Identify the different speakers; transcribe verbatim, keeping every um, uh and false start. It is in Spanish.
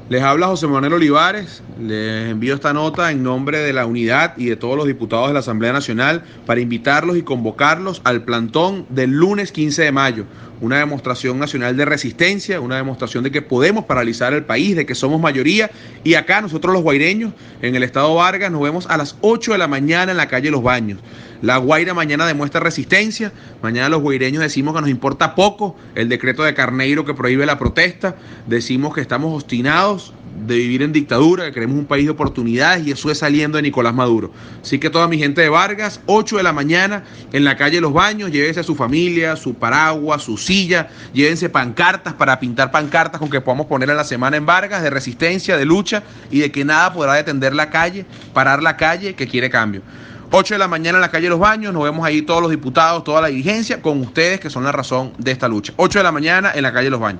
Speaker 1: Les habla José Manuel Olivares, les envío esta nota en nombre de la unidad y de todos los diputados de la Asamblea Nacional para invitarlos y convocarlos al plantón del lunes quince de mayo, una demostración nacional de resistencia, una demostración de que podemos paralizar el país, de que somos mayoría, y acá nosotros los guaireños en el estado Vargas nos vemos a las ocho de la mañana en la calle Los Baños. La Guaira mañana demuestra resistencia, mañana los guaireños decimos que nos importa poco el decreto de Carneiro que prohíbe la protesta, decimos que estamos obstinados de vivir en dictadura, que queremos un país de oportunidades y eso es saliendo de Nicolás Maduro. Así que toda mi gente de Vargas, ocho de la mañana en la calle Los Baños, llévense a su familia, su paraguas, su silla, llévense pancartas para pintar pancartas con que podamos poner en la semana en Vargas de resistencia, de lucha y de que nada podrá detener la calle, parar la calle que quiere cambio. ocho de la mañana en la calle Los Baños, nos vemos ahí todos los diputados, toda la dirigencia, con ustedes que son la razón de esta lucha. ocho de la mañana en la calle Los Baños.